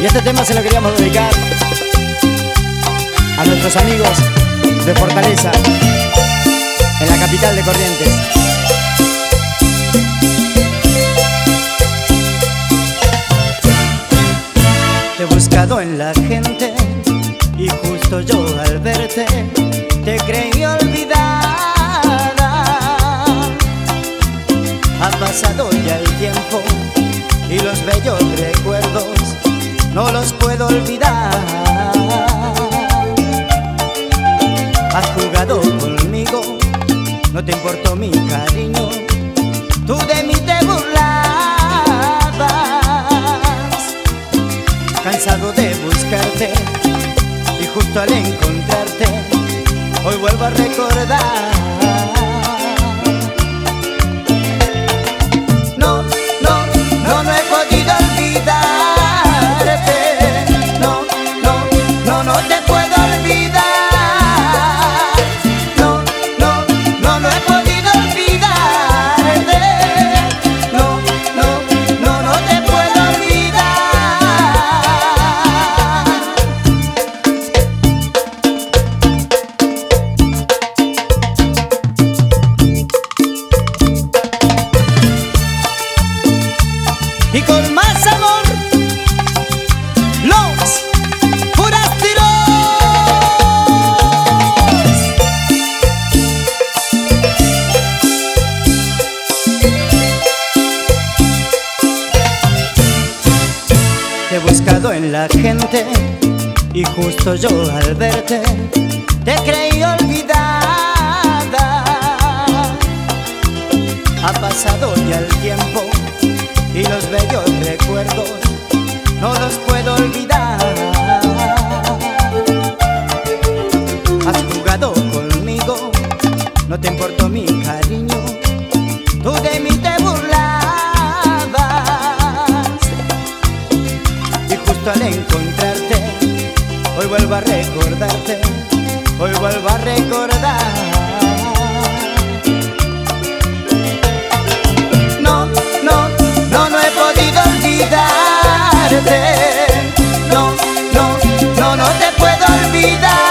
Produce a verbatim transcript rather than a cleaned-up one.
Y este tema se lo queríamos dedicar a nuestros amigos de Fortaleza, en la capital de Corrientes. Te he buscado en la gente y justo yo al verte te creí olvidada. Ha pasado ya el tiempo y los bellos recuerdos no los puedo olvidar. Has jugado conmigo, no te importó mi cariño, tú de mí te burlabas. Cansado de buscarte y justo al encontrarte hoy vuelvo a recordar. No, no, no, no he podido olvidarte. No, no, no, no te puedo olvidar. No, no, no, no he podido olvidarte. No, no, no, no te puedo olvidar. Y con más amor, los Forasteros. Te he buscado en la gente y justo yo al verte te creí olvidada. Ha pasado ya el tiempo y los bellos recuerdos no los puedo olvidar. Has jugado conmigo, no te importó mi cariño, tú de mí te burlabas. Y justo al encontrarte, hoy vuelvo a recordarte, hoy vuelvo a recordar. No, no, no, no he podido olvidarte. No, no, no, no te puedo olvidar.